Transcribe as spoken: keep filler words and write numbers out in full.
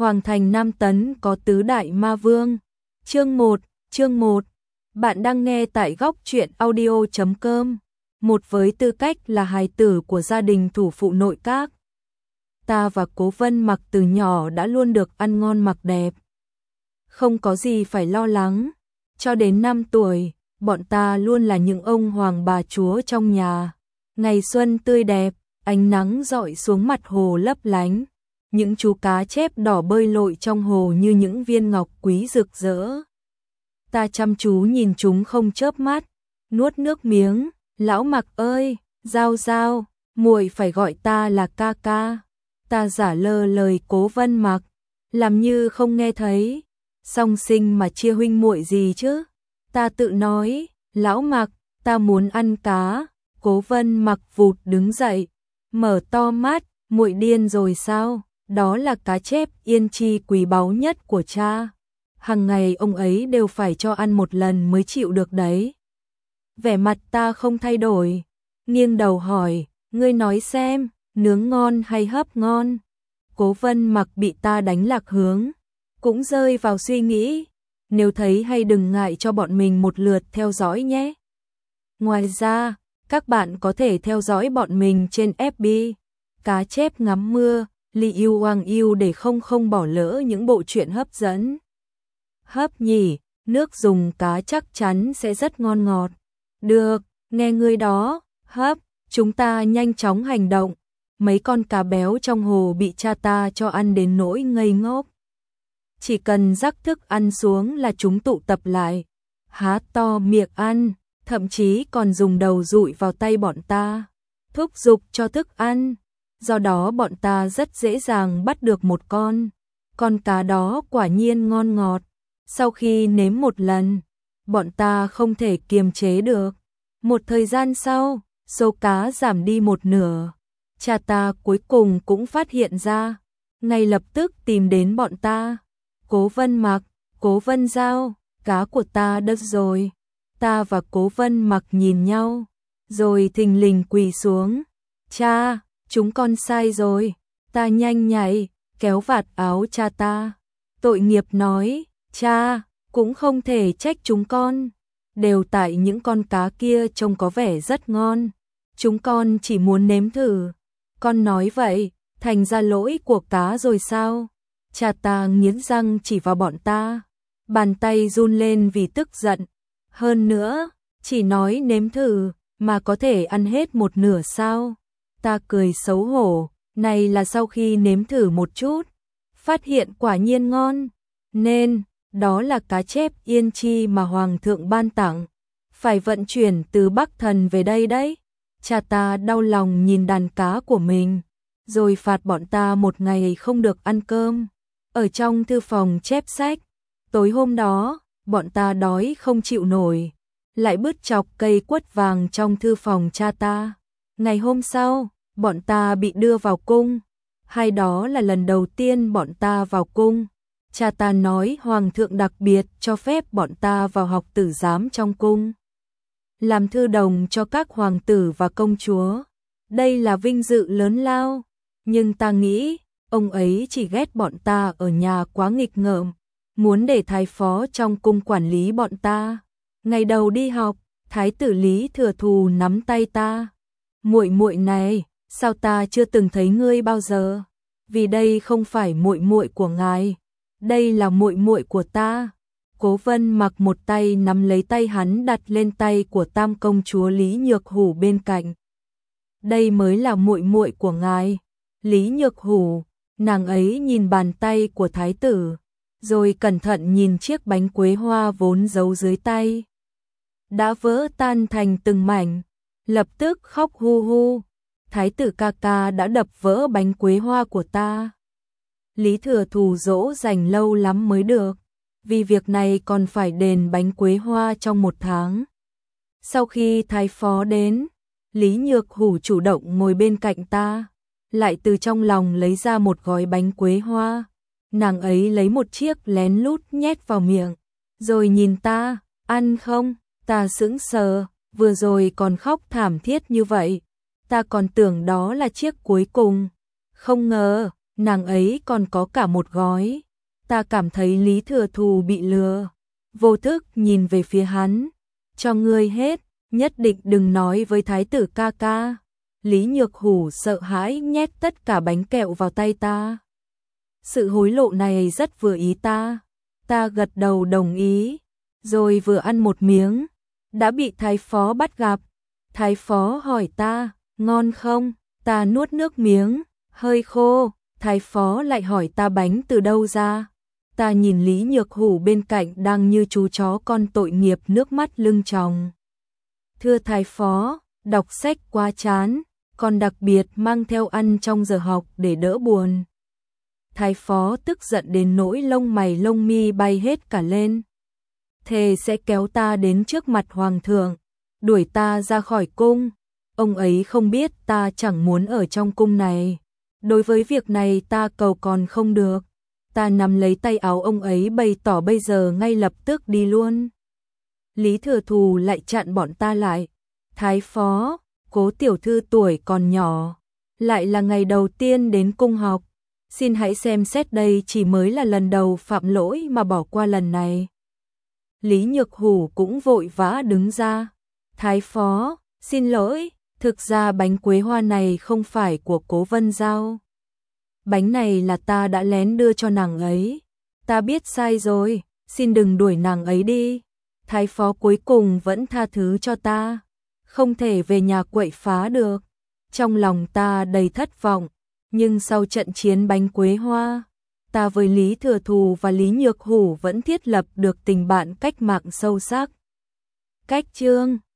Hoàng thành Nam Tấn có tứ đại ma vương. Chương một, chương một. Bạn đang nghe tại góc truyện audio chấm com. Một với tư cách là hài tử của gia đình thủ phụ nội các. Ta và Cố Vân Mặc từ nhỏ đã luôn được ăn ngon mặc đẹp. Không có gì phải lo lắng. Cho đến năm tuổi, bọn ta luôn là những ông hoàng bà chúa trong nhà. Ngày xuân tươi đẹp, ánh nắng rọi xuống mặt hồ lấp lánh. Những chú cá chép đỏ bơi lội trong hồ như những viên ngọc quý rực rỡ. Ta chăm chú nhìn chúng không chớp mắt, nuốt nước miếng. Lão Mặc ơi, Giao Giao, muội phải gọi ta là ca ca. Ta giả lơ lời Cố Vân Mặc, làm như không nghe thấy. Song sinh mà chia huynh muội gì chứ? Ta tự nói, Lão Mặc, ta muốn ăn cá. Cố Vân Mặc vụt đứng dậy, mở to mắt, muội điên rồi sao? Đó là cá chép yên chi quý báu nhất của cha. Hằng ngày ông ấy đều phải cho ăn một lần mới chịu được đấy. Vẻ mặt ta không thay đổi, nghiêng đầu hỏi, ngươi nói xem, nướng ngon hay hấp ngon? Cố Vân Mặc bị ta đánh lạc hướng, cũng rơi vào suy nghĩ. Nếu thấy hay đừng ngại cho bọn mình một lượt theo dõi nhé. Ngoài ra, các bạn có thể theo dõi bọn mình trên ép bê, Cá Chép Ngắm Mưa, Li Yêu Hoàng Yêu để không không bỏ lỡ những bộ truyện hấp dẫn. Hấp nhỉ, nước dùng cá chắc chắn sẽ rất ngon ngọt. Được, nghe ngươi đó, hấp, chúng ta nhanh chóng hành động. Mấy con cá béo trong hồ bị cha ta cho ăn đến nỗi ngây ngốc. Chỉ cần rắc thức ăn xuống là chúng tụ tập lại, há to miệng ăn, thậm chí còn dùng đầu dụi vào tay bọn ta, thúc giục cho thức ăn. Do đó bọn ta rất dễ dàng bắt được một con. Con cá đó quả nhiên ngon ngọt. Sau khi nếm một lần, bọn ta không thể kiềm chế được. Một thời gian sau, số cá giảm đi một nửa. Cha ta cuối cùng cũng phát hiện ra, ngay lập tức tìm đến bọn ta. Cố Vân Mặc, Cố Vân Giao, cá của ta đứt rồi. Ta và Cố Vân Mặc nhìn nhau, rồi thình lình quỳ xuống. Cha, chúng con sai rồi. Ta nhanh nhảy, kéo vạt áo cha ta. Tội nghiệp nói, cha, cũng không thể trách chúng con. Đều tại những con cá kia trông có vẻ rất ngon. Chúng con chỉ muốn nếm thử. Con nói vậy, thành ra lỗi của cá rồi sao? Cha ta nghiến răng chỉ vào bọn ta. Bàn tay run lên vì tức giận. Hơn nữa, chỉ nói nếm thử, mà có thể ăn hết một nửa sao? Ta cười xấu hổ, này là sau khi nếm thử một chút, phát hiện quả nhiên ngon, nên, đó là cá chép yên chi mà Hoàng thượng ban tặng, phải vận chuyển từ Bắc Thần về đây đấy. Cha ta đau lòng nhìn đàn cá của mình, rồi phạt bọn ta một ngày không được ăn cơm. Ở trong thư phòng chép sách, tối hôm đó, bọn ta đói không chịu nổi, lại bứt chọc cây quất vàng trong thư phòng cha ta. Ngày hôm sau, bọn ta bị đưa vào cung, hay đó là lần đầu tiên bọn ta vào cung. Cha ta nói Hoàng thượng đặc biệt cho phép bọn ta vào học tử giám trong cung, làm thư đồng cho các hoàng tử và công chúa. Đây là vinh dự lớn lao, nhưng ta nghĩ, ông ấy chỉ ghét bọn ta ở nhà quá nghịch ngợm, muốn để thái phó trong cung quản lý bọn ta. Ngày đầu đi học, thái tử Lý Thừa Thù nắm tay ta. Muội muội này, sao ta chưa từng thấy ngươi bao giờ? Vì đây không phải muội muội của ngài, đây là muội muội của ta. Cố Vân Mặc một tay nắm lấy tay hắn đặt lên tay của tam công chúa Lý Nhược Hủ bên cạnh. Đây mới là muội muội của ngài. Lý Nhược Hủ, nàng ấy nhìn bàn tay của thái tử, rồi cẩn thận nhìn chiếc bánh quế hoa vốn giấu dưới tay. Đã vỡ tan thành từng mảnh, lập tức khóc hu hu. Thái tử ca ca đã đập vỡ bánh quế hoa của ta. Lý Thừa Thù dỗ dành lâu lắm mới được, vì việc này còn phải đền bánh quế hoa trong một tháng. Sau khi thái phó đến, Lý Nhược Hủ chủ động ngồi bên cạnh ta, lại từ trong lòng lấy ra một gói bánh quế hoa. Nàng ấy lấy một chiếc lén lút nhét vào miệng, rồi nhìn ta, ăn không? Ta sững sờ, vừa rồi còn khóc thảm thiết như vậy. Ta còn tưởng đó là chiếc cuối cùng. Không ngờ, nàng ấy còn có cả một gói. Ta cảm thấy Lý Thừa Thù bị lừa, vô thức nhìn về phía hắn, cho ngươi hết, nhất định đừng nói với thái tử ca ca. Lý Nhược Hủ sợ hãi nhét tất cả bánh kẹo vào tay ta. Sự hối lộ này rất vừa ý ta. Ta gật đầu đồng ý, rồi vừa ăn một miếng, đã bị thái phó bắt gặp. Thái phó hỏi ta, ngon không? Ta nuốt nước miếng, hơi khô. Thái phó lại hỏi ta bánh từ đâu ra. Ta nhìn Lý Nhược Hủ bên cạnh đang như chú chó con tội nghiệp nước mắt lưng tròng. Thưa thái phó, đọc sách quá chán, còn đặc biệt mang theo ăn trong giờ học để đỡ buồn. Thái phó tức giận đến nỗi lông mày lông mi bay hết cả lên. Thề sẽ kéo ta đến trước mặt hoàng thượng, đuổi ta ra khỏi cung. Ông ấy không biết ta chẳng muốn ở trong cung này. Đối với việc này ta cầu còn không được. Ta nắm lấy tay áo ông ấy bày tỏ bây giờ ngay lập tức đi luôn. Lý Thừa Thù lại chặn bọn ta lại. Thái phó, Cố tiểu thư tuổi còn nhỏ, lại là ngày đầu tiên đến cung học. Xin hãy xem xét đây chỉ mới là lần đầu phạm lỗi mà bỏ qua lần này. Lý Nhược Hủ cũng vội vã đứng ra. Thái phó, xin lỗi, thực ra bánh quế hoa này không phải của Cố Vân Giao. Bánh này là ta đã lén đưa cho nàng ấy. Ta biết sai rồi, xin đừng đuổi nàng ấy đi. Thái phó cuối cùng vẫn tha thứ cho ta. Không thể về nhà quậy phá được. Trong lòng ta đầy thất vọng. Nhưng sau trận chiến bánh quế hoa, ta với Lý Thừa Thù và Lý Nhược Hủ vẫn thiết lập được tình bạn cách mạng sâu sắc. Cách chương